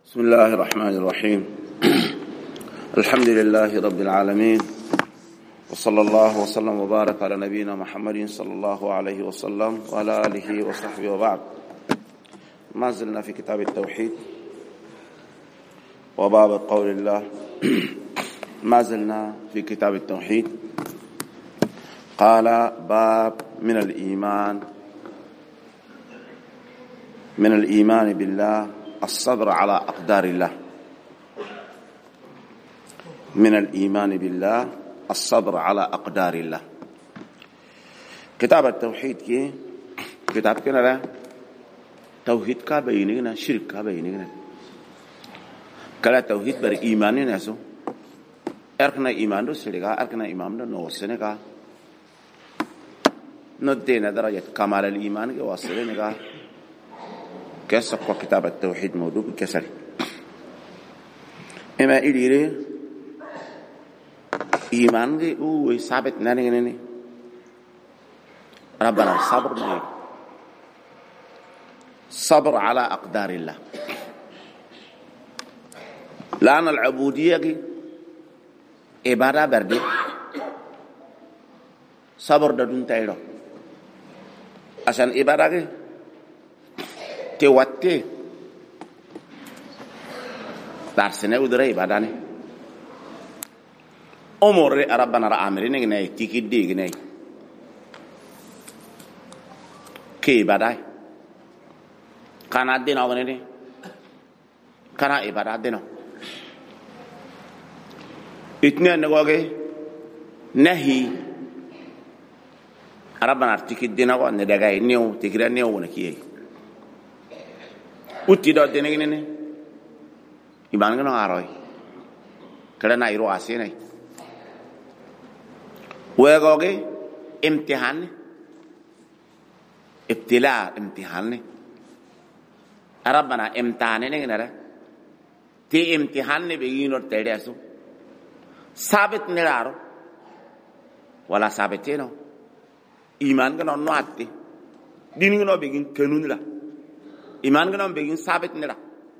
بسم الله الرحمن الرحيم الحمد لله رب العالمين وصلى الله وسلم وبارك على نبينا محمد صلى الله عليه وسلم وعلى آله وصحبه وبعد. ما زلنا في كتاب التوحيد وباب قول الله. ما زلنا في كتاب التوحيد. قال باب من الإيمان بالله الصبر على أقدار الله. من الإيمان بالله الصبر على أقدار الله. كتاب التوحيد كي كتاب كنا لا توحيد کا بيننا شرك کا بيننا كلا توحيد بر إيمان ناسو أركنا إيمان دو سلكا أركنا إيمان دو نوسنكا ندينا درجة كمال الإيمان كي واصلنكا كسر كتاب التوحيد موضوع كسر إما إليه إيمان دي هو ثابت ناني ربنا الصبر ناني صبر على أقدار الله. لأن العبودية كي عبادة بردي صبر دون تايرو عشان عبادة كي تيواتي دارسنا ودري بعداني أمور ربنا رأمرين جناي تيكيدي جناي كي بعداي كان عدنا ونني كان إبادة عدنا اثنين نقولي نهي ربنا تيكيدنا وندعي نيو تيكيدنا نيو ونكيه uti do dene ngene iban ngono aroy kala na iro asene wegoge imtihan ibtila imtihan rabbana imtihane ngene ra ti imtihan be yino tede aso sabit niraro wala sabiteno iman ngono no atti dini ngono be gin kenunila iman gëna begin sabit nila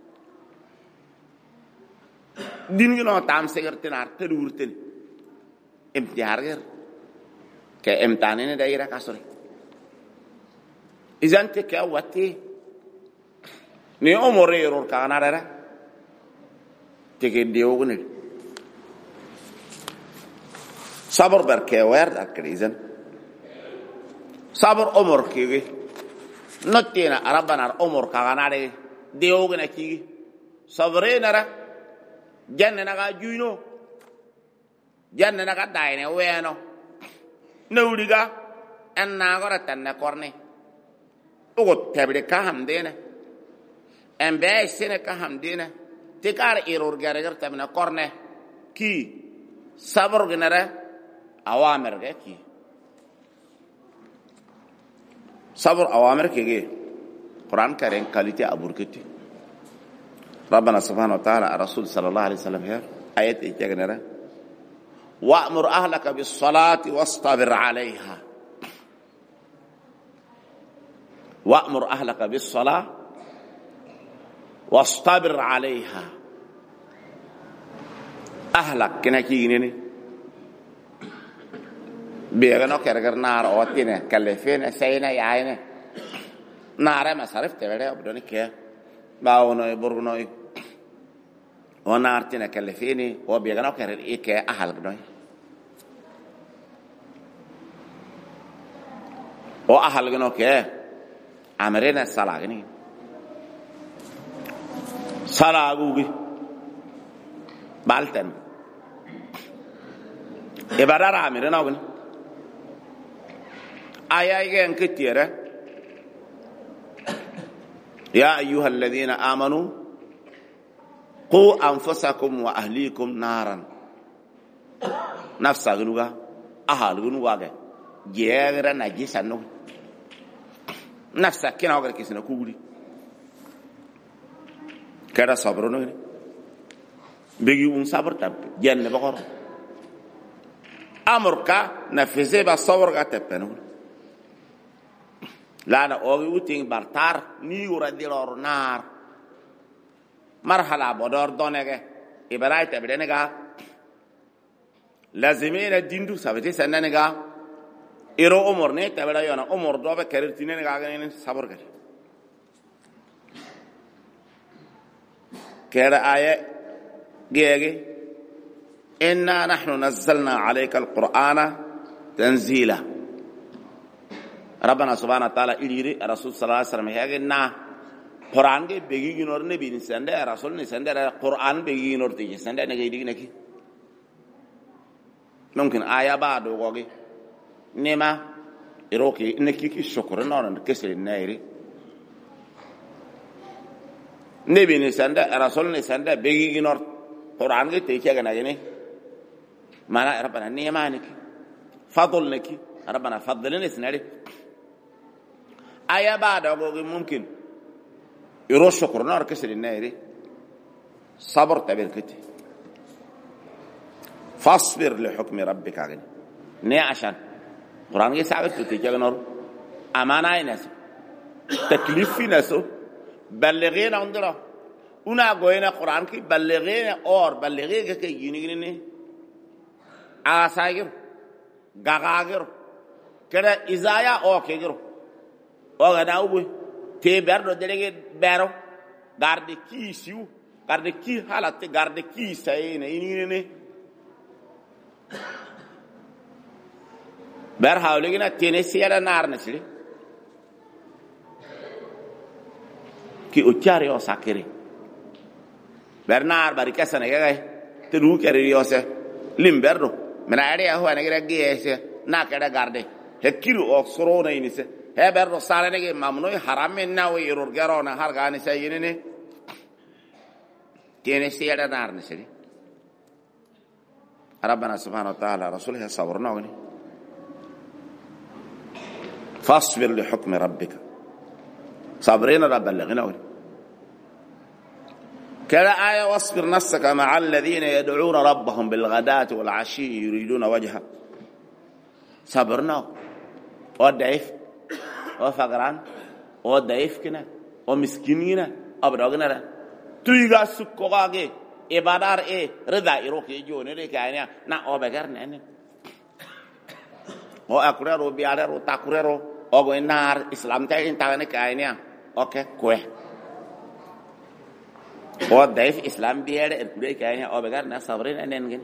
din gëna tam segertenar te durten imtihar ger ke imtane ne daira kasore izante ke wati ne omore eror kana dara te ke deogne sabr barke werd akrizan sabr omor ke نتينا ربنا الأمور كغناري ديوغنا كي صبرنا را جننا غا جوينو جننا غا داينه وينو نوليغا أننا غرتنا كورني أقول تبري كهم دينا أم بيسنا كهم دينا تكار إيرور غير تبنا كورني كي صبر غنارا أوامر غا كي صبر أوامر كي قرآن كريم كاليتي أبوركتي ربنا سبحانه وتعالى الرسول صلى الله عليه وسلم هي آيات إيجاغنرا وأمر أهلك بالصلاة واصطبر عليها. وأمر أهلك بالصلاة واصطبر عليها. أهلك كنا كينيني بيغنو كرغر نار اوتينه كلفين سينا ياينه نار ما صرفت ولا بدوني كه باونو برغنو ونارتنا كلفيني وبيغنو كرغر ايكه اهل غنوي او اهل غنو كه امرنا صلاه غني صلاه غوغي بالتن ابرار امرنا غني آية كثيرة. يا أيها الذين آمنوا قوا أنفسكم وأهليكم نارا نفسا غنوغا أهل غنوغا جيغرا نجيسا نو نفسا كنا وغير كيسنا كولي كذا صبر نغني بيجي صبر تب جنة بقر أمرك نفسي بصبر غتبنو lana ogi uting bartar ni ura dilor nar marhala bodor donege ibarai tabidenega lazimina dindu sabati sananega iro umur ne tabela yona umur dobe kerirtine ga ganin sabr gar kera aya gege inna nahnu nazzalna alayka alqur'ana tanzila rabbana subhanahu wa ta'ala iliri rasul sallallahu alaihi wasallam hegena qur'an ge begi ginor ne bin sande rasul ne sande qur'an begi ginor ti sande ne ge dignaki mumkin aya ba do goge nema iroki nekiki shukr non kesel nairi nebi ne sande rasul ne sande begi ginor qur'an ge te kiga na gene mana rabbana nema niki fadl niki rabbana faddalni snari aya ba do goge mumkin iro shukr non kesel nairi صبر تعبير كتي فاصبر لحكم ربك عغني ني عشان قرآن يساعد تتجاهل نور أمانة ناس تكليف في ناس بلغين عندنا ونا قوينا قرآن كي بلغين اور بلغين كي ينيجني آساير غاغاغر كده إزايا أو كيجرو أو غدا أبوي تبر دو دلقي بارو garde qui siu garde qui halate garde qui sayne inine ber hawligina tenesiara narnesli ki uchari o sakere bernar bari kasana gay te ru kere yose limberdo mena ari ho anagere gese na kada garde hekiru o sorona inise he berdo salane ge mamno haram na o irur garona har gani sayine tenesiara narnesli ربنا سبحانه وتعالى رسوله صبرنا وني فاصبر لحكم ربك صابرين رب بلغنا وني كلا آية واصبر نفسك مع الذين يدعون ربهم بالغداة والعشي يريدون وجهه صبرنا وضعيف وفقران وضعيف كنا ومسكينين أبرغنا تيغا سكوغاغي ibadar rida iroke jone re kanya na obegar nene o akurero biarero takurero ogo enar islam ta intane kanya okay kwe o daif islam biere kure kanya obegar na sabrin enen gen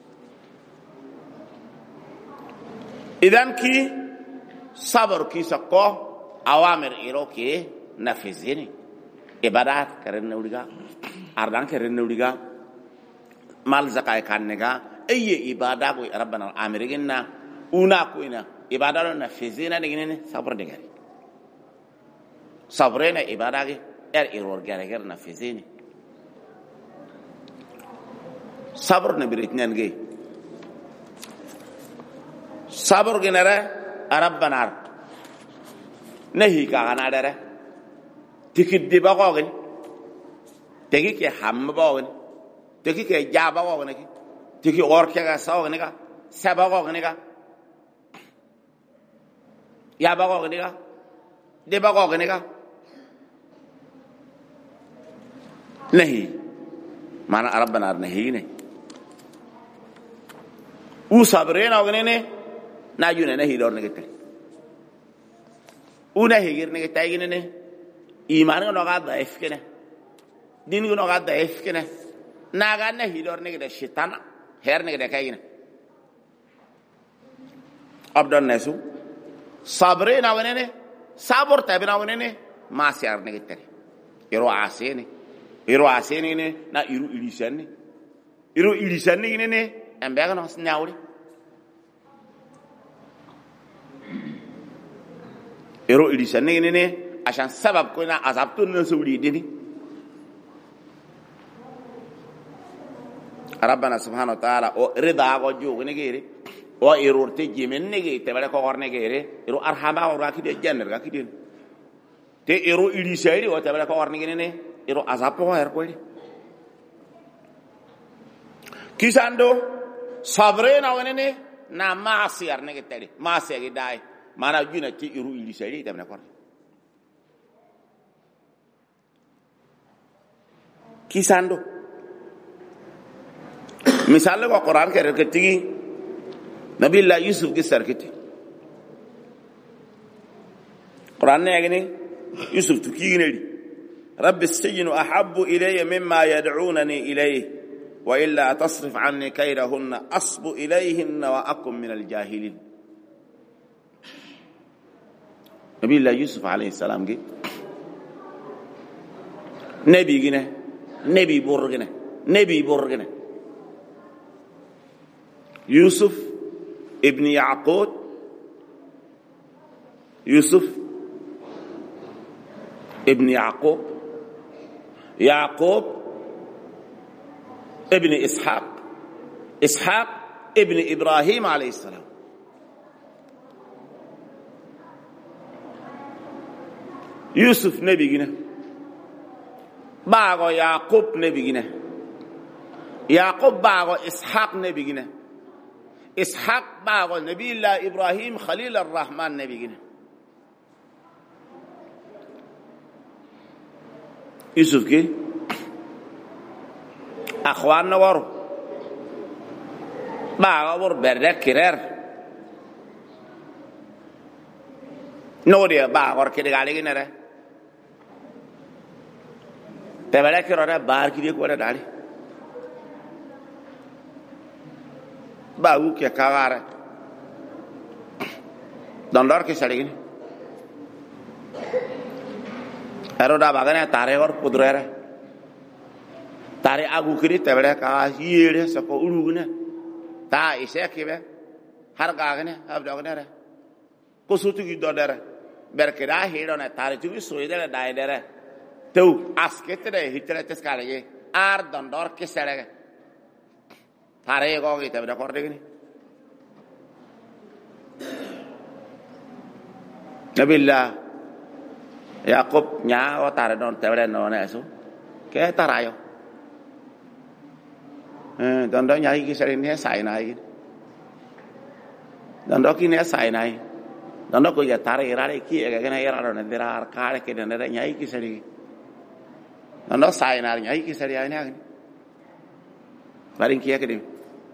idan ki sabr ki sakko awamir iroke nafizini ibadat karen uliga ardan karen uliga mal zakai kannega eye ibada ko rabbana amirigina una ko ina ibada na fizina ngene sabr de gari sabrena ibada ge iror gari gar na fizini sabr na biritnan ge sabr genere rabbana nahi ka kana dare tikiddi ba ko gen tegi ke ham ba ko teki ke jaba ko ne ki teki orke ga saw ne ga saba ko ne ga ya ba ko ne ga de ba ko ne ga nahi mana rabbana nahi ne u sabrena ko ne na june nahi dor ne ke u nahi gir ne ke tay ne iman no ga da ifkene din no ga da ifkene naga na hidor ne de shaitan her ne de kayina abdan nasu sabre na wonene sabor tabi na wonene masyar ne tere iro asene ne na iru ilisani ne ambaga no snawri iro ilisani ne ashan sabab ko na azabtun na sawri dini ربنا سبحانه وتعالى رضا وجو نغيري او ايرورتي جيمن نغي تبره كو غور نغيري يرو ارحما وراكي دي جنر راكي دي تي ايرو اليسايري او تبره كو غور نغي ني يرو عذاب كو هير كولي كيساندو صبرين اونني نا معصير نغي تري معصير داي مانا جونا تي ايرو اليسايري تبره كو kisando misal ko Quran ke tigi nabillah Yusuf ki sarkiti Quran ne agni Yusuf tu kiginedi rabbi as-sijnu ahabbu ilayya mimma yad'unani ilayhi wa illa tasrif anni kaydahunna asbu ilayhinna wa akum min al-jahilin nabillah Yusuf alayhi salam gi nabi burgine Yusuf ibn Yaqub ابن يعقوب ابن إسحاق ابن إبراهيم عليه السلام يوسف نبي جنا باغو يعقوب نبي جنا يعقوب باغو إسحاق نبي جنا إسحاق باغو نبي الله إبراهيم خليل الرحمن نبي جنا Yusuf ki akhwan nawar ba war berde kirer nodia ba war ki gali ginere te bele kirore bar ki ko dali ba u ki kawara dandar ki saligini Eroda bagane tare or pudrera tare agu kiri tebere ka yere sako urugune ta ise kibe har gagane abdogane ko sutu gi dodere berkira hedone tare tu soidere daidere tu asketere hitere teskale ar dondor kesere tare go gi tebere kordegini nabillah Yaqub nya o tare don tewre no na su ke tarayo don do nya ki sere ne sai nai don do ki ne sai nai don do ko ya tare irare ki e ga na irare ne dira ar kare ke ne nya ki sere don do sai na nya ki sere ai ne barin ki ke dim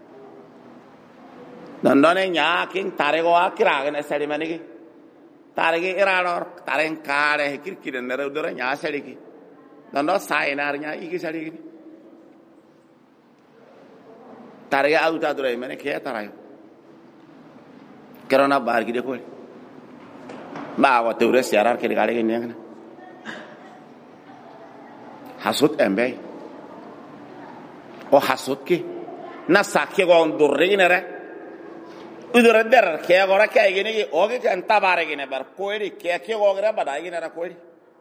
don do ne nya kin tare go akira ga ne sere mani ki tarege iranor taren kare kirkire nere udara nya sariki dando sainar nya iki sariki tarege auta dure mane ke tarayo kerana bar gide ko ba wa teure siarar ke gale ke nyang hasut embe o hasut ki na sakye go ndurre nere udara der ke agora ke gene ki oge kan tabare gene bar koiri ke ogre badai gene ra koiri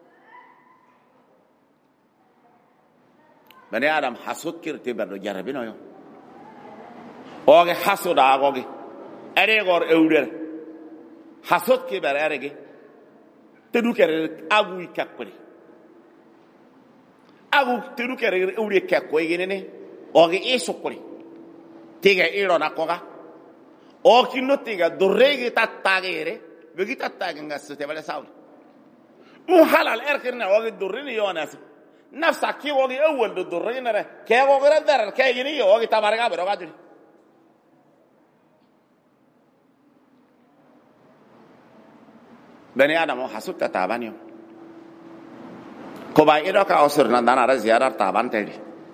bani adam hasud kirti bar do jarabino yo oge hasuda agoge ere gor euder hasud ki bar erege tedu kere agu ikakuri agu tedu kere eude kakko gene ne oge esokuri tiga iro na koga o kinnotiga dorregi tattagere begi tattage ngassete bale sawl mu halal erkirna wagi dorrini yonas nafsa ki wagi awwal do dorrina re ke wagi radar ke yini wagi tabarga bero gadri bani adam hasutta tabani ko ba iro ka osirna dana ra ziyarar taban tedi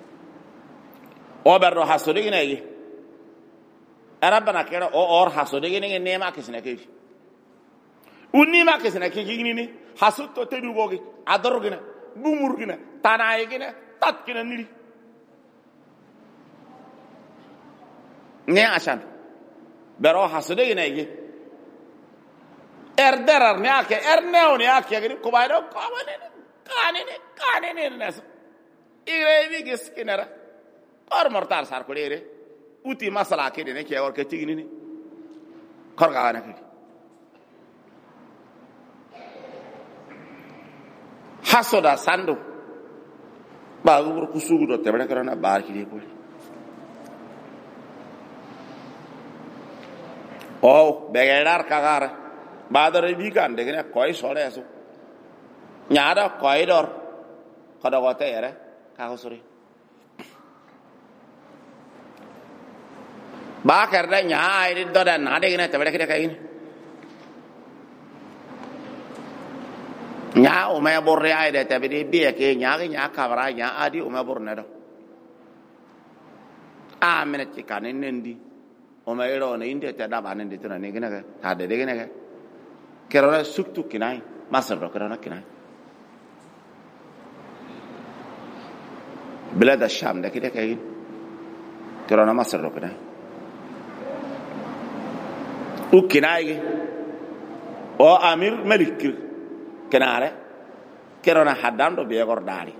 o berro hasudi ginegi Arabana kera or hasode gene nema kisne ke unima kisne ke gini hasutto te dugogi adorgina bumurgina tanayegina tatkina nili ne ashan bero hasode gene ge erderar ne ake erneo ne ake gini ko baydo ko kanene nas irevi giskinara or mortar sar ko dere uti masala ke ne ke or ke tigini ni korga na ke hasoda sando ba gur kusugu do tebere karana bar ki de ko o begelar kagara badare bi kan de ne koy sore asu nyaada koy dor kada gote ere ka hosori ba karda nya ai do da na de gina tabada kida kai nya o me borre ai de tabidi be ke nya kabara nya adi o me borne do a minute kan nendi o me ro ne inde ta da ba ne de to ne gina ga ta de gina ga kero suktu kinai masar do kero na kinai بلاد الشام ده كده كاين كرونا مصر رو كده وكناي او امير ملك كناره كرونا حدان دو بيغور داري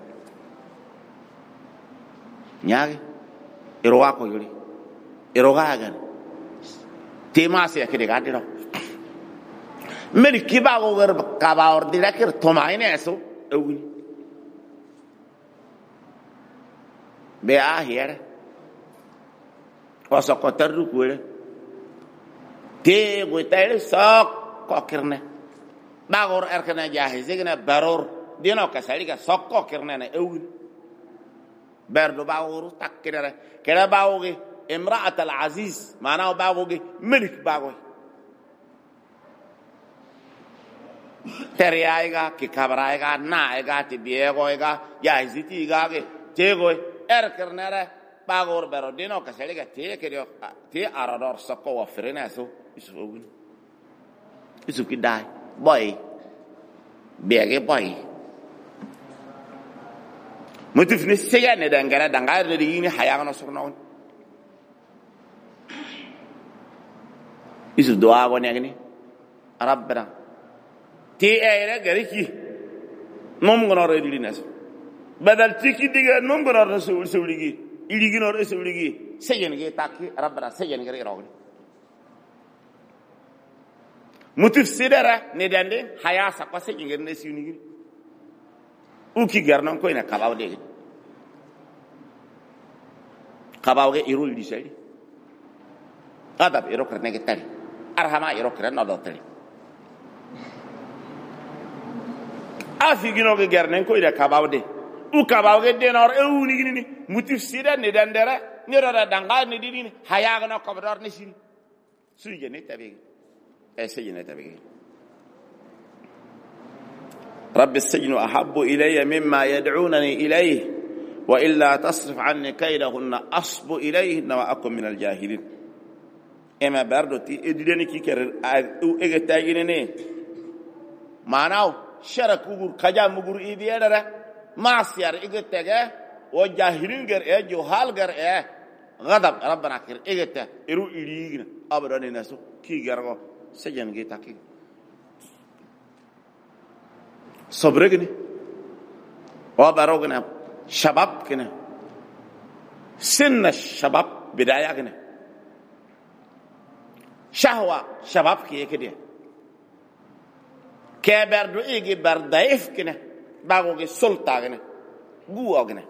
نياغي ايروا كو يوري ايروغا غان تيماسي كده غادي رو ملك باغو غير كاباور دي لكر توماينه اسو اوغني be a here o so ko tarru kure te go tayre sok ko kirne bagor erkana jahize gna baror dino ka sali ka sok ko kirne na ewu berdo bagor takkere kera bawoge imra'at al aziz maana bawoge malik bawoy teriaiga ki kabraiga naega ti biegoiga jahiziti ga ge tego erkernere bagor bero dino ka seliga te kedio te arador sokko wafrena so isu ki dai boy bege boy mutifni seya ne dangara dangar de yini hayagno sokno isu doa woni agni rabbana te ere gariki mom ngono redili naso بدل تيكي ديغا نونغرا رسول سوليغي إليغي نور سوليغي سيجنغي تاكي ربنا سيجنغي روغي متفسيرا نداندي حيا سقا سيجنغي نسيونيغي اوكي غارنون كوينا كاباو ديغي كاباو ايرو لي سيدي ادب ايرو كرنيغي تاري ارحما ايرو كرن نودو تاري افي غينوغي غارنن كوينا كاباو دي ukabawge denor ewuni gini mutif sida ne dandere ne rada danga ne dini hayaga no kabdar ne sini suje ne tabi sejne tabi رب السجن أحب إلي مما يدعونني إليه وإلا تصرف عني كيدهن أصب إليهن وأكن من الجاهلين إما بردتي إدريني كي كرر إغتاجيني معناو شركوغور كجاموغور إيديادره معصيار إجتة وجاهلين غير جهال غير غضب ربنا كير إجتة إرو إليغنا أبدا ناسو كي غيرو سجن جيتا كي صبرغني وباروغنا شباب كنا سن الشباب بداية كنا شهوة شباب كي كده كبر دو إيجي بردايف كنا باغوغي سلطاغنا غوغنا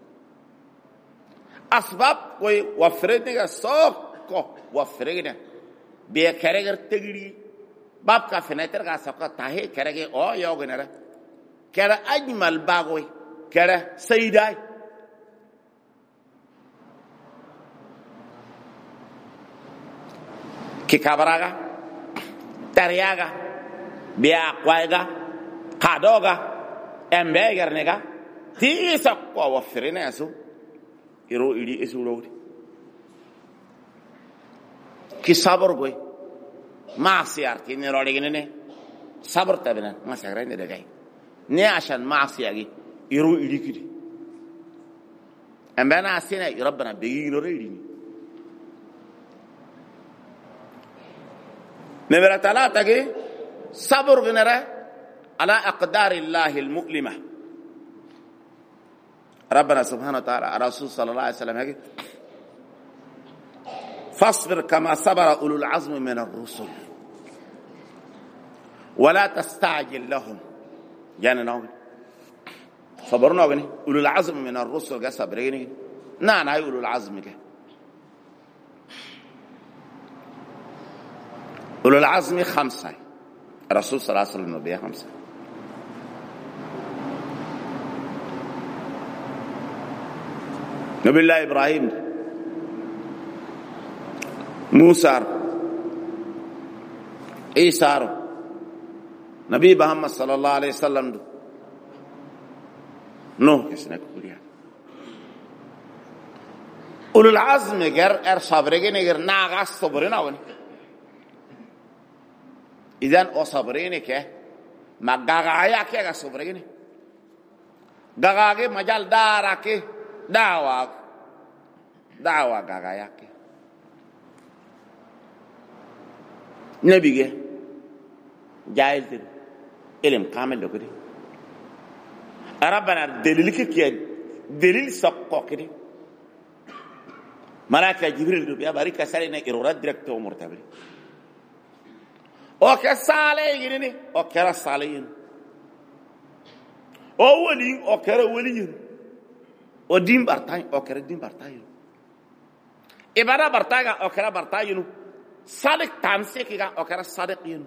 اسباب کوئی وفرنگا سوکو وفرنگنا بے کرگر تگری باب کا فنتر کا سوکا تاہے کرگے او یوگنا کرا اجمل باغوي کرا سیدای کی کابراگا تریاگا بیا قوایگا قادوگا امبيغر نيغا تي سكو وفرنا سو يرو إلي إسولود كي صبر غوي ما سيارتي نروليغني صبر تبنا ما سيرين دغاي ني عشان ما سياغي يرو إلي كدي امبانا سينا ربنا بيغي نوريني نمرة 3 صبر غنرا على أقدار الله المؤلمة ربنا سبحانه وتعالى رسول صلى الله عليه وسلم يقول فاصبر كما صبر أولو العزم من الرسل ولا تستعجل لهم يعني نوغني صبرنا نوغني أولو العزم من الرسل قال صبريني نعم هاي أولو العزم كه أولو العزم 5 الرسول صلى الله عليه وسلم نبيه 5 نبي الله إبراهيم موسى عيسى نبي محمد صلى الله عليه وسلم نوح كسنا كوريا أولو العزم غير صبرين غير ناقص صبرين أوني إذن أو صبرين كه ما غاغايا كه صبرين غاغاغي مجال دارا كه دعوة غاغايا كه نبي كه جاهل تري علم كامل لو كده ربنا دليل كه دليل سقط كده ملاك جبريل دو بيا باريكا سالينا إيرورات ديركتو مرتبري أو كسالين أو كرا سالين أو ولي أو كرا ولي أو دين برتاي أو كرا دين برتاي إبادة برتاي أو كرا برتاي صادق تامسك أو كرا صادقين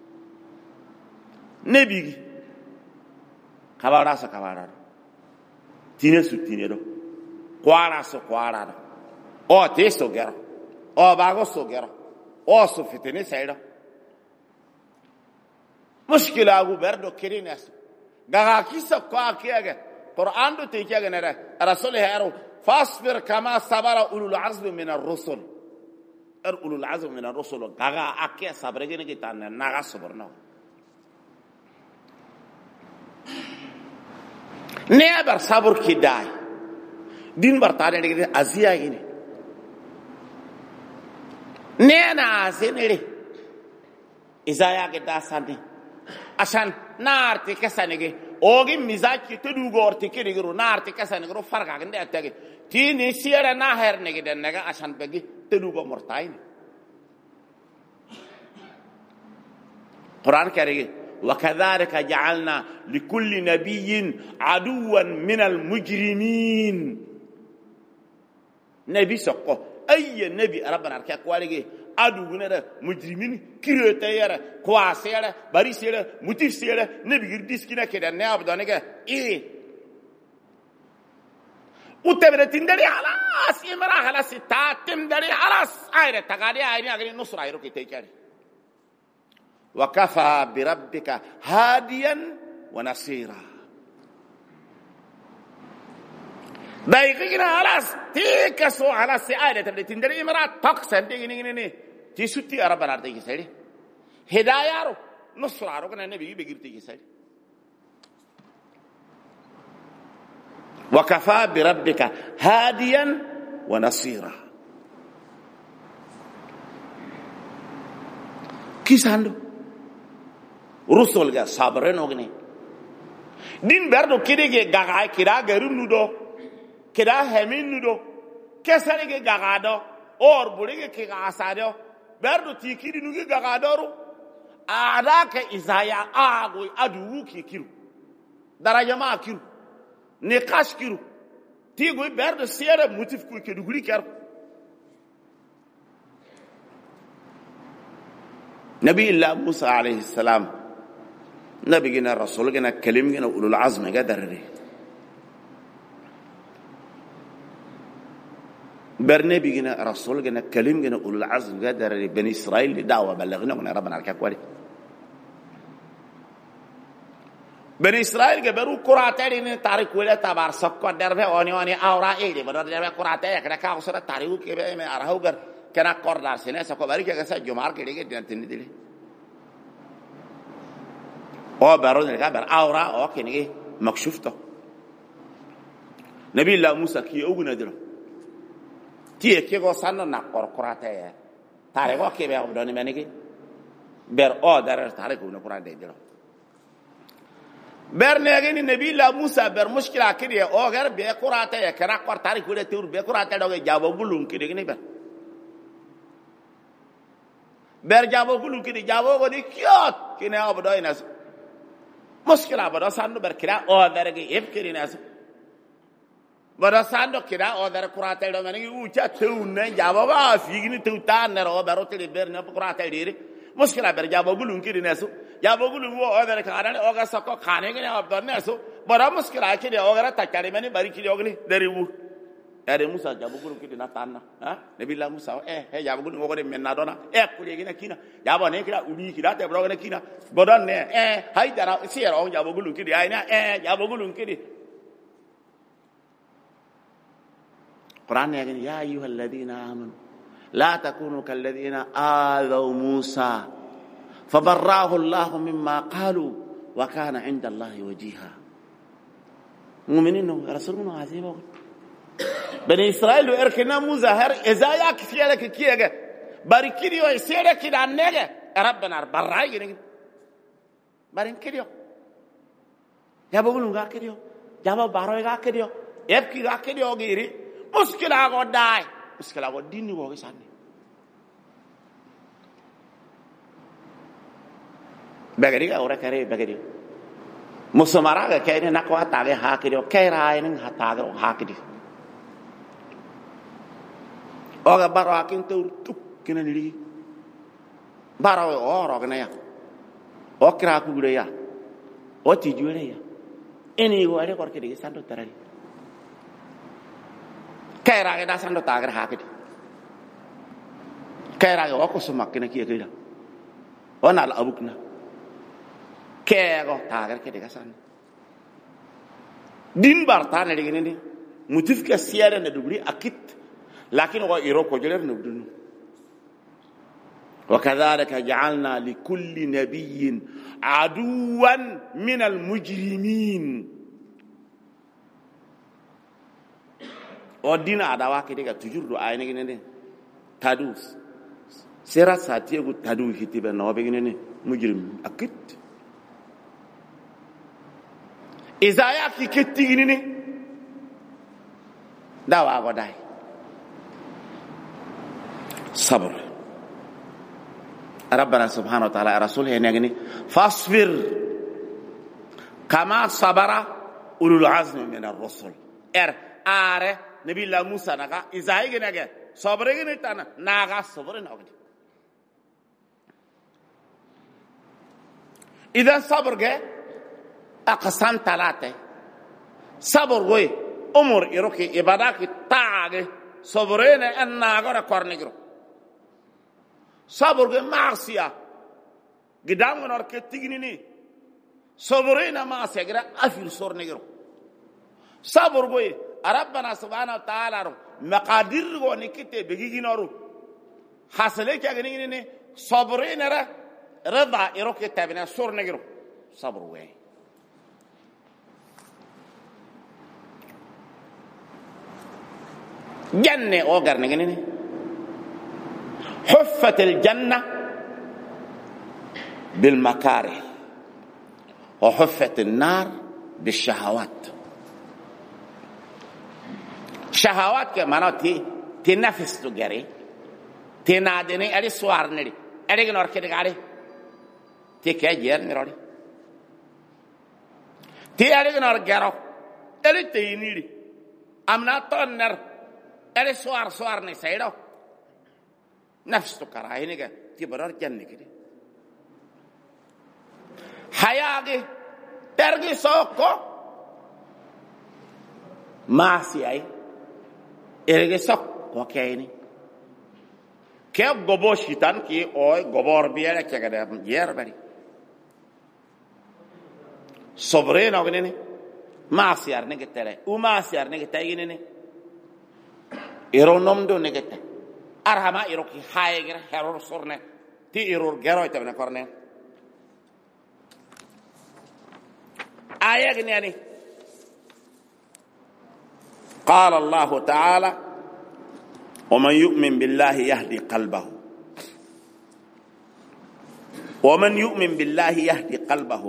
نبي كباراسا كبارا تينسو تينيرو قواراسو قوارا او تيسو غير او باغوسو غير او سوفتني سايدا مشكلة أبو بردو كريناس غا كيسا كوا كياغا قرآن دو تيكياغا نرى رسول هيرو فاصبر كما صبر أولو العزم من الرسل أولو العزم من الرسل غا أكيا صبرغين كتان نغا صبرنا نيبر صبر كداي دين برتاني نيجي أزيا يني نينا زينري إزايا كدا ساني عشان نارتي كسانيجي أوجي مزاج تدوغو أرتكي نيجرو نارتي كسانيجرو فرق عندي أتاعي تيني سيرة ناهر نيجي دنيجا عشان بيجي تدوغو مرتاين قرآن كريم وكذلك جعلنا لكل نبي عدوا من المجرمين نبي سقو أي نبي ربنا أركي أقوالي أدوغنا مجرمين كريتيرا كواسيرا باريسيرا متيسيرا نبي غيرديس كنا كده ناب دانيكا إيه وتبرة تندري خلاص إمرا خلاص تندري خلاص آيرة تقاري آيرة أغني نصر آيرو كي تيجاري وكفى بربك هاديا ونصيرا دايقنا خلاص تيكسو خلاص آيرة تبرة تندري إمرا تقسم تيجي تيسوتي أربعة نارتي كسري هداية رو نصر آيرو كنا نبي بيجرتي كسري وكفى بربك هاديا ونصيرا كيساندو رسول جا صابرين أغني دين بردو كده جاعي كده غيرم ندو كده همين ندو كسره جاعدو اور بوله كده عسادو بردو تيكيد نوجي جاعدورو أراك إزايا أغوي أدوو كيرو درجة ما كيرو نقاش كيرو تيجي بردو سيارة موتيف كوي كدوغري كارو نبي الله موسى عليه السلام نبي جنا الرسول جنا كلم جنا أولو العزم قدر برنبي جنا الرسول جنا كلم جنا أولو العزم قدر بني إسرائيل دعوة بلغنا من ربنا على كقولي بني إسرائيل جبروا كراتين تاريخ ولا تبار سكوا دربه أني أورا إيه بدر دربه كراتين كنا كأوسر تاريخ كبه ما أرهوجر كنا قردار سنة سكوا بارك كذا جمار كده كده تندي أو بارون الكبر أورا أو كنيجي مكشوفته نبي الله موسى كي أوجنا دلو تيه كي غصنا نقر كراتين تاريخ كبه بدوني منيجي بر أو دار تاريخ ونا كراتين دلو برنيجي نبي الله موسى بر مشكلة كده أو غير بكراتين كنا قر تاريخ ولا تور بكراتين لو جابوا بلون كده كني بر برجابو كلو كده جابو ودي كيات كنا أبدا ناس مشكلة أبدا سانو بركلا أو درجة إفكاري ناس بدا سانو كده أو درجة كراتة ده مني وجا تونه جابو بقى فيجني توتان نرى بروت اللي برنا كراتة ديري مشكلة برجابو كلو كده ناس جابو كلو أو درجة كارانة أو كساكو خانة كده أبدا ناس بدا مشكلة كده أو درجة تكاري مني بري كده أغني دريبو ere musa jabugulu kidi na tanna nabilla musa jabugulu ngode menna dona kuli gina kina jabo ne kira uli kira te bro ne kina bodon ne hay dara siero on jabugulu kidi ayna jabugulu kidi Quran ya gani ya ayyuhalladhina amanu la takunu kalladhina adaw musa fabarrahu Allah mimma qalu wa kana 'inda Allah wajiha mu'mininu rasuluna aziba bani israel erkena muzahar ezaya kifiyala kiyege barikiri o sere kidanege rabbana barray gini barin kidio jabugulu ga kidio jabo baro ga kidio epki ga kidio giri muskila go dai muskila go dini go sanni bagari ga ora kare bagari musumara ga kayne nakwa tage ha kidio kayra inen ha tage ha kidio oga baro akin tuk kena nili baro oro gna ya okra ku gure ya oti jure ya ini go are korke de santo tarari kaira ga santo tagar hakidi kaira ga ko sumak kena kiya kida ona al abukna kego tagar ke de san din barta ne de ni mutif ka siyara na dugri akit لكن هو يروكو جلر نبدون وكذلك جعلنا لكل نبي عدوا من المجرمين ودينا عدوا كده تجرد عينك نene تدوس سيرا ساتيغو تدو هتيبه نوبه نene مجرم اكيد اذا يا كيتي نene داوا غداي صبر ربنا سبحانه وتعالى رسوله يعني فاصبر كما صبر اولو العزم من الرسل نبي الله موسى نغا ازاي نغا صبر تانا نغا صبر نغا اذا صبر اقسام ثلاثه صبر امور يروكي عبادك تاغ صبرين ان نغا كورنيغرو صبر معصيه قدام نور كتيغني صبرنا معصيه غير افيل صور نيرو صبر ربنا سبحانه وتعالى مقادير نكته بيجي نورو حاصله كغني صبرنا رضا يروك تابنا صور نيرو صبر جنة اوغر نغني حفت الجنة بالمكاره وحفت النار بالشهوات شهوات كمانا تنفس تجري تنادني أري سوار نري أري كنور كده كاري تكجير نرولي أري كنور جرو أري تينيري أمنا تونر أري سوار نسيرو نفس تكراهيني كه تبرر جنة كده حياة ترجي سوكو ماسي أي إرجي سوكو كيني كيف غبو شيطان كي أوي غبور بياله كي كده ير بري صبرين أغنيني ماسي أرني كتير وماسي أرني كتير إني إيرونوم دو نكتة أرهما إيروكي هايجر هرور صورنا تي إيرور جرو يتبنا كورنا آية يعني قال الله تعالى ومن يؤمن بالله يهدي قلبه ومن يؤمن بالله يهدي قلبه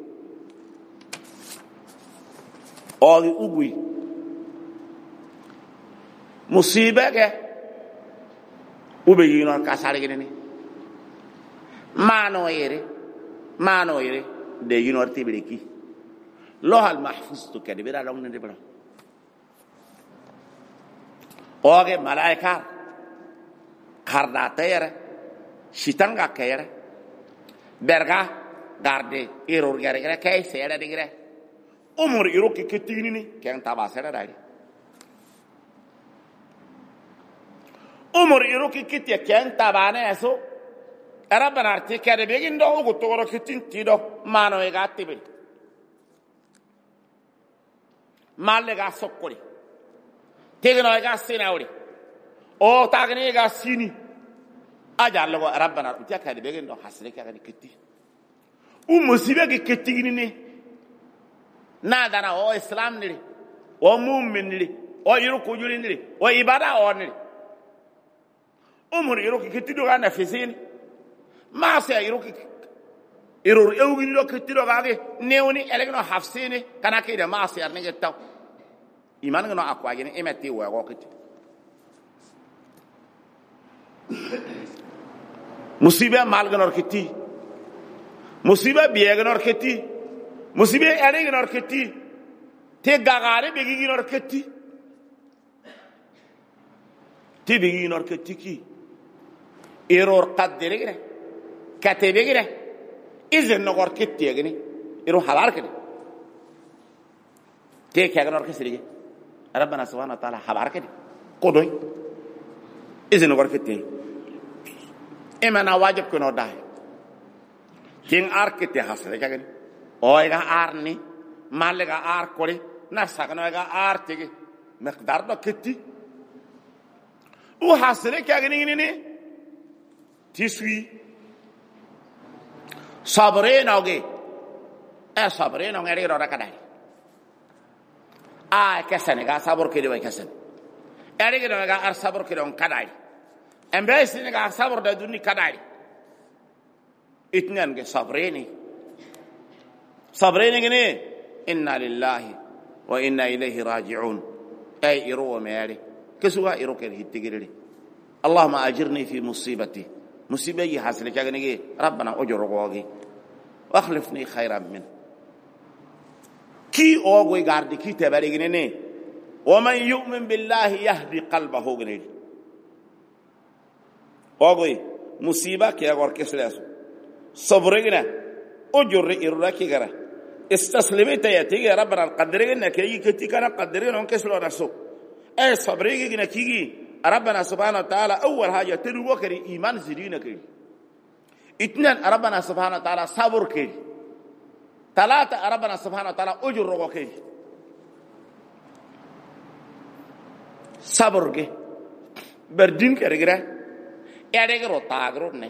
أوغي أوغي مصيبة وبيجينا كاساري كنني ما نويري ده ينورتي بريكي لوح المحفوظ تو كده بيرا لون ندبرا اوغه ملائكه خرداتيره شيطانغا كيره برغا غاردي ايرور غيره كاي سيدا ديغره عمر يروكي كتيني كان تابا سيدا دايري umur iruki kiti ken tabane eso rabbana arti kare begin do ugu togoro kitin tido mano e gattibe malle ga sokkori tegno e ga sinawri o tagni ga sini ajallo rabbana arti kare begin do hasre kare kiti musibe ke kitigini ne na dana o islam ni o mu'min ni o iruku juli ni o ibada o ni umur iruki kitido ga na fisini ma se iruki irur ewgi lo kitido ga ge newni elegno hafsini kana ke de ma se arne getaw iman ngno akwa gene emeti wo go kiti musibe mal gnor kiti musibe biye gnor kiti musibe ere gnor kiti te gagare be gnor kiti te be gnor kiti ki error qaddere gene katebe gene izen nogor kiti gene ero halar gene te kagnor kisrige rabbana subhanahu wa ta'ala habar gene kodoy izen nogor kiti emana wajib ko no dai king arkite hasre kagene oyga arni malega ar kori na sagno ga artigi miqdar do kiti u hasre kagene ni tiswi sabrena oge sabrena ngari ro rakadai kesane ga sabor kedi way kesane eri ga ar sabor kedi on kadai embe sine ga sabor da dunni kadai itnan ge sabreni gene inna lillahi wa inna ilayhi raji'un ay iru mari kesuwa iru ken hitigirili allahumma ajirni fi musibati musibai hasle kagene ge rabbana ujuru gogi wa akhlifni khayran min ki ogo gardi ki tebari gene ne wa man yu'min billahi yahdi qalbahu gene ogo musiba ke agor kesleso صبرنا أجر إرلاك جرا استسلمت يا تيجي ربنا قدرنا كي كتي كنا قدرنا ونكسر رسول صبرنا كي ربنا سبحانه وتعالى أول حاجة تلو كري إيمان زدينا كي اثنين ربنا سبحانه وتعالى صبر كي ثلاثة ربنا سبحانه وتعالى أجر كي صبر كي بردين كري جرا يارجرو تاغرو نه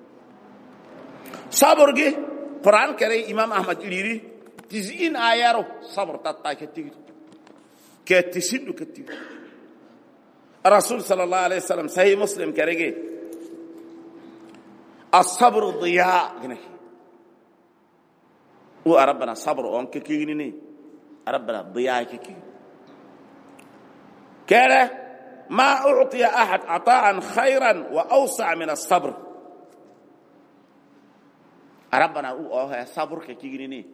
صبر ge Quran kare Imam Ahmad iliri 90 ayaro sabr tatta ketir ketisidu ketir Rasul sallallahu alaihi wasallam sahih Muslim kare ge as-sabr diya gene wa rabbana sabr on ke kigini ni rabbana diya ke kare ma u'tiya ahad ata'an khayran wa awsa' min as-sabr ربنا او صبر كيغيني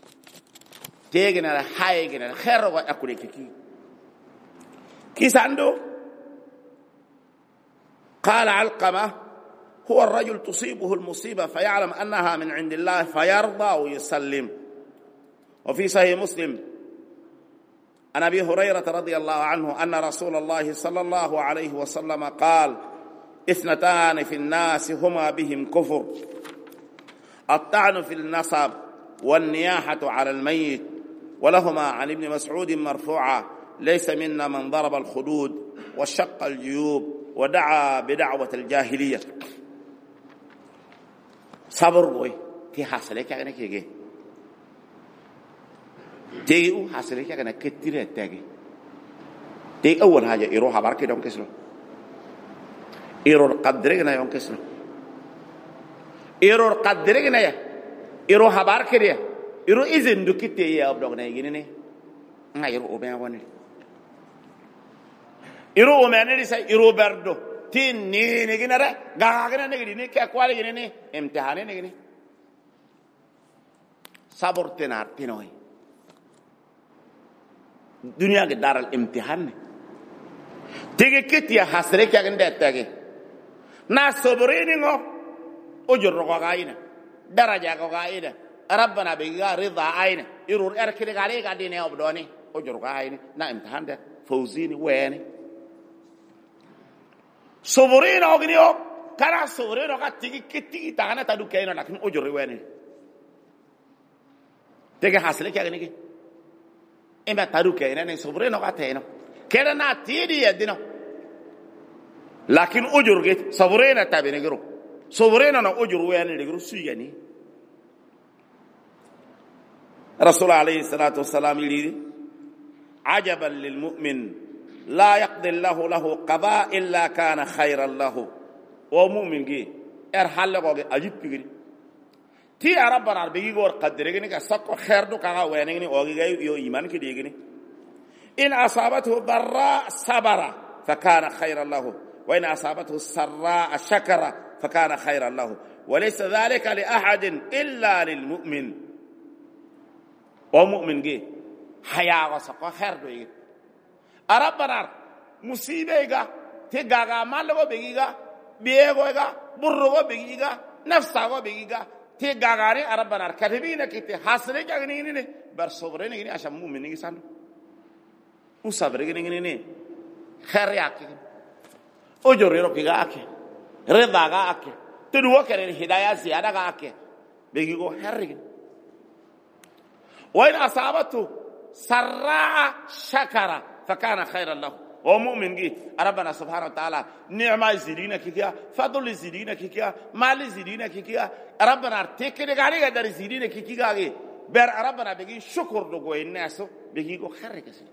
تيغنا هايغنا خير واكوري كيساندو قال علقمه هو الرجل تصيبه المصيبه فيعلم انها من عند الله فيرضى ويسلم وفي صحيح مسلم عن ابي هريره رضي الله عنه ان رسول الله صلى الله عليه وسلم قال اثنتان في الناس هما بهم كفر الطعن في النصب والنياحة على الميت ولهما عن ابن مسعود مرفوعا ليس منا من ضرب الخدود وشق الجيوب ودعا بدعوة الجاهلية صبر بوي تي حاصلك كأنه كيجي تيجي حاصلك كأنه كتير تاجي تيجي أول حاجة يروح عبارك يوم كسره يروح قدرنا يوم كسره error qaddere gina ya ero habar kiriya ero izen du kitte ya blog na yini ne nga ero o ben woni ero o meneri sai ero berdo tin ni gina ra ga gina ne gini ke kwale gini ne imtihane ne gini sabr tenar tinoi dunya ke daral imtihan tege kitte ya hasre ke ginde tege na sobrini ngo أجر رقاقين درجة رقاقين ربنا بيجا رضا عين يرور أركل عليه قاعدين يعبدوني أجر رقاقين نا امتحان ده فوزيني وين soboreno ognio kara soboreno ka tigi tagana tadu kayno lakin ujuri wani tege hasle kya gni ki ema tadu kayna ne soboreno ka tayno kera na tidi yadino lakin ujur ge soboreno tabene gero soboreno na ujur wani de gero suyani rasul alayhi salatu wassalam yiri ajaban lil mu'min لا يقضي الله له قضاء إلا كان خيرا له ومؤمن جي ارحل لغوغي أجيب بيجري تي ربنا بيجي غور قدريني كسق خير دو كاغا وينيني اوغي غاي يو ايمان كي ديغني ان اصابته ضراء صبر فكان خيرا له وان اصابته سراء شكر فكان خيرا له وليس ذلك لاحد الا للمؤمن ومؤمن جي حيا وسق خير دو ربنا مصيبه تيغا مالغو بيغا بيغوغا برغو بيغا نفسغو بيغا تيغاغاري ربنا كتبينا كتي حاصل جاغنيني بر صبرين غني عشان مؤمنين سان وصبر غنيني خير ياكي اجور يروكيغا اكي رضاغا اكي تدو كره الهدايه زياده اكي بيغو خير وين اصابته سراء شكر فكان خيرا له ومؤمن جي ربنا سبحانه وتعالى نعمة زيدينا كيكيا فضل زيدينا كيكيا مال زيدينا كيكيا ربنا تكني غاري غدار زيدينا كيكيا غي بير ربنا بيجي شكر دغو الناس بيجي كو خير كسي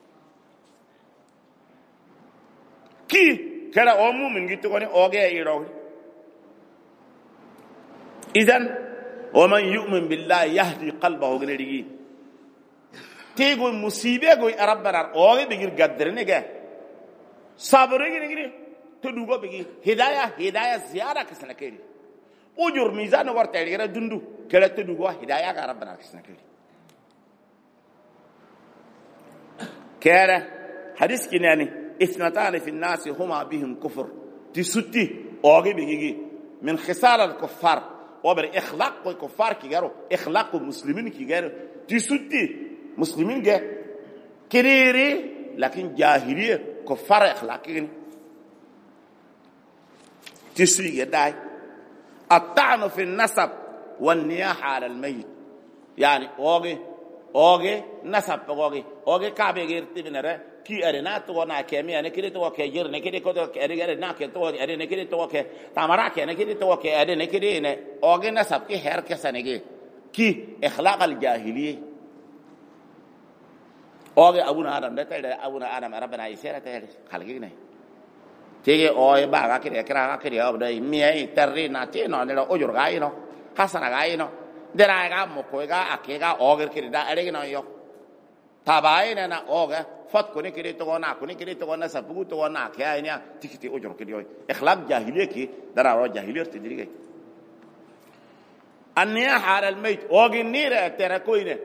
كي كلا مؤمن جي تكوني اوغي يرو اذن ومن يؤمن بالله يهدي قلبه غنيدي تيغو مصيبه غو ربنا اوغي بيجي غدرني غا صبر غني تدوغو بيجي هدايه زياده كسنكيري اجر ميزان ورته غير دندو كلا تدوغو هدايه ربنا كسنكيري كاره حديث كناني اثنتان في الناس هما بهم كفر تسوتي اوغي بيجي من خصال الكفار وبر اخلاق الكفار كيغارو اخلاق المسلمين كيغارو تسوتي مسلمين جا كريري لكن جاهلية كفار اخلاقين تسوي يداي الطعن في النسب والنياحة على الميت يعني اوغي نسب اوغي كابي غير تبنره كي ارنا تو نا كيمي انا كده تو كيجر نكده كده اري نا كده اري نكده تو كي تامرا كي نكده تو كي اري نكده نه اوغي نسب كي هر كسنگي كي اخلاق الجاهليه اوغي ابونا ادم ده تاي ابونا ادم ربنا يسير تاي خلقيني تيجي اوي باغا كده كرا كده ابدا مي تري ناتي نو نه اوجور غاي نو حسنا غاي نو دراغا مكوغا اكيغا اوغر كده دا اري نو يو تاباي ننا اوغا فات كوني كده تو نا كوني كده تو نا سبغو تو نا كيا نيا تيكتي اوجور كده اخلاق جاهليه كي درا جاهليه تدريغي النياحه على الميت اوغي نيره تركوينه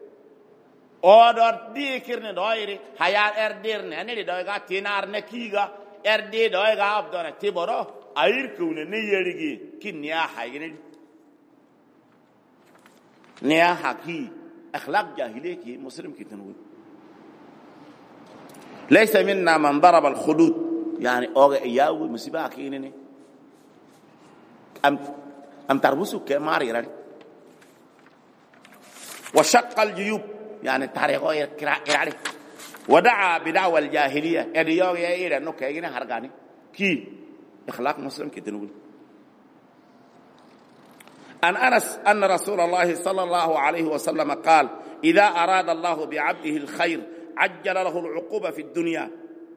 odor di kirne doyri hayal erdirne ne di doyga tinar ne kiga erdi doyga abdona tiboro ayir kune ne yerigi kinniya haygine niya haki akhlaq jahiliyki muslim kitanu laysa minna man daraba al khudud yani oga yawu musiba kinene am tarbusu ke mari rari wa shaqqa al juyub يعني تاريخه يرعى ودعا بدعوى الجاهلية يديوغ يأيرا نوكا يجينا هرغاني كي إخلاق مسلم كي تنقول أن أنس أن رسول الله صلى الله عليه وسلم قال إذا أراد الله بعبده الخير عجل له العقوبة في الدنيا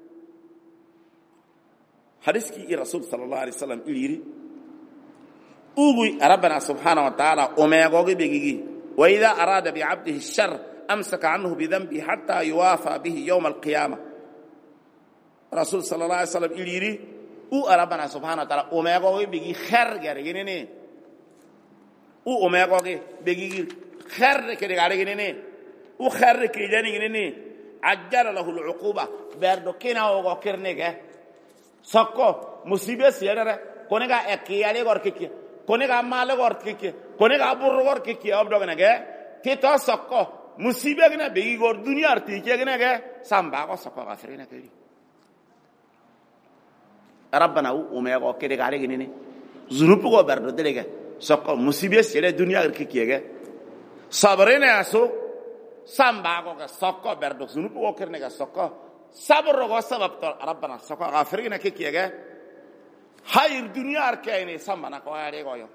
حديث كي رسول صلى الله عليه وسلم إليري أوغي ربنا سبحانه وتعالى أميغوغي بيجي وإذا أراد بعبده الشر أمسك عنه بذنبه حتى يوافى به يوم القيامة رسول صلى الله عليه وسلم إليري أو ربنا سبحانه وتعالى أميغوغي بيجي خير غيريني أو أميغوغي بيجي خير غيريني أو خير كيجاني عجل له العقوبة بردو كنا وغو كرنيك سكو مصيبة سيارة كونيغا اكيالي غوركيكي كونيغا مالي غوركيكي كونيغا برو غوركيكي أبدو غنغي تيتو سكو مصيبه گنا بيگي گور دنیا ارتي كي گنا گه سامبا کو سكو غفرينا كيري ربنا وميغو كده غاري غنيني زنوبو بردو دليغا سوكو مصيبه سيله دنيا كيكيغا صبرين اسو سامباغو سوكو بردو زنوبو كرنيغا سوكو صبرغو سبب ربنا سوكو غافرين كيكيغا خير دنيا اركايني سامبانا كو غاري غويو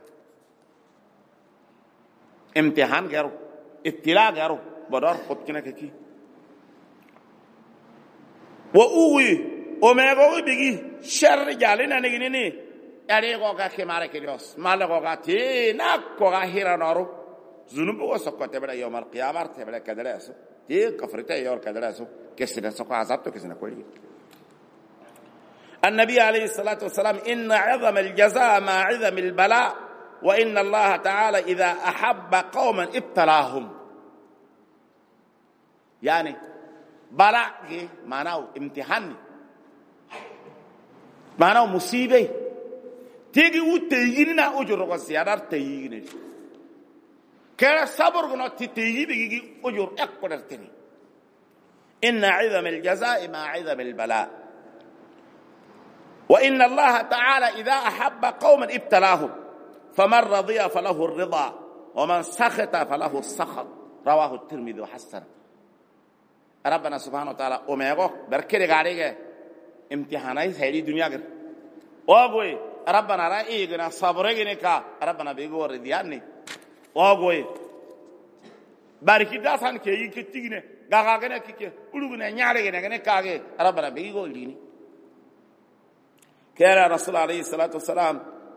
امتحان غيرو ابتلاء غيرو بدر خود كنا كي وأوي ومعه بيجي شر جالنا نجنني أريغو كمارة كريوس مالغو تي ناكو هيرا نارو زنوبو سكوت تبلا يوم القيامة تبلا كدراسو تي كفرته يور كدراسو كسر سكوا عذابته كسر كولي النبي عليه الصلاة والسلام إن عظم الجزاء مع عظم البلاء وإن الله تعالى إذا أحب قوما ابتلاهم يعني بلاء معناه امتحان معناه مصيبة تيجي وتيجينا أجر وزيادة تيجينا كلا صبر قلنا تيجي بيجي أجر أكبر تاني إن عظم الجزاء مع عظم البلاء وإن الله تعالى إذا أحب قوما ابتلاهم فمن رضي فله الرضا ومن سخط فله السخط رواه الترمذي وحسن ربنا سبحانه وتعالى أميغو بركي غاريغا امتحاناي سيدي دنيا غير اوغوي ربنا رايغنا صبرغني كا ربنا بيغو ردياني اوغوي باركي داسان كي كتيغني غاغاغنا كيكي اولغنا نيارغنا غني كاغي ربنا بيغو ليني كان رسول عليه الصلاه والسلام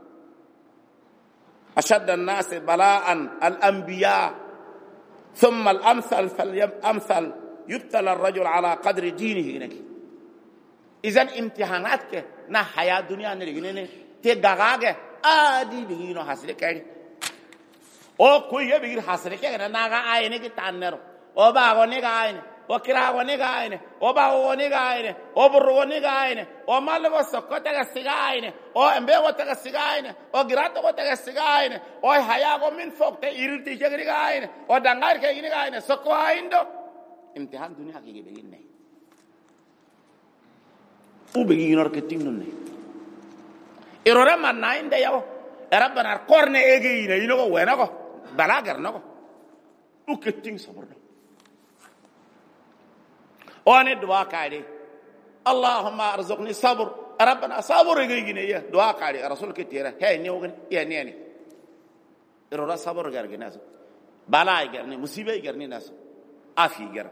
اشد الناس بلاء الانبياء ثم الامثل فالامثل يبتلى الرجل على قدر دينه هناك إذن امتحاناتك نا حياة دنيا نرغنين تغاغاغ آدي بغينو حاصلك او كوي بغير حاصلك ناغا آينك تانر او باغو نيغا آين او كراغو نيغا آين او باغو نيغا آين او برغو نيغا آين او مالغو سكو تغا سيغا آين او امبيغو تغا سيغا آين او غراتو تغا سيغا آين او حياغو من فوق تيرتي شغريغا آين او دنغار كيغيغا آين سكو آين دو امتحان دنيا كي بيجين نه او بيجين اور كتين نه ايرورا ما ناين ده ياو ربنا قرن ايجي نه ينو وينو بلاغر نو او كتين صبر وانا دعاء كاري اللهم ارزقني صبر ربنا صبر ايجي نه دعاء كاري رسول كتيره هي نيوغن يا نياني ايرورا صبر غير ناس بلا غير مصيبه غير ناس آفی گر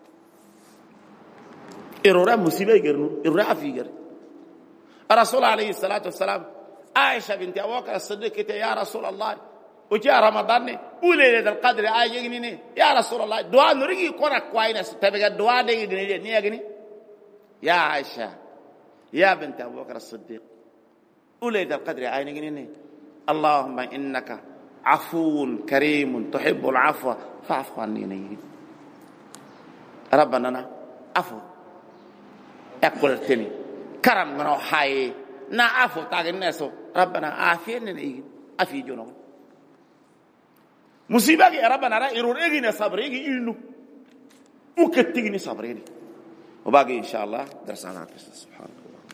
ارورا مصیبه گرنو ارورا آفی گر رسول عليه الصلاة والسلام عائشة بنت أبو بكر الصديق يا رسول الله وجاء رمضان وليلة القدر آيجيني يا رسول الله دعاء نريجي كورا كوينة تبقى دعاء ديجيني نيجيني يا عائشة يا بنت أبو بكر الصديق وليلة القدر آيجيني اللهم إنك عفو كريم تحب العفو فاعف عني نيجي ربنا عفو أقول تاني كرم منو حي نا عفو تاع الناس ربنا عافينا نيجي عافي جنو مصيبة ربنا را يرور إيجي صبريجي إنه وكتيجي صبريني وباقي إن شاء الله درسنا سبحان الله.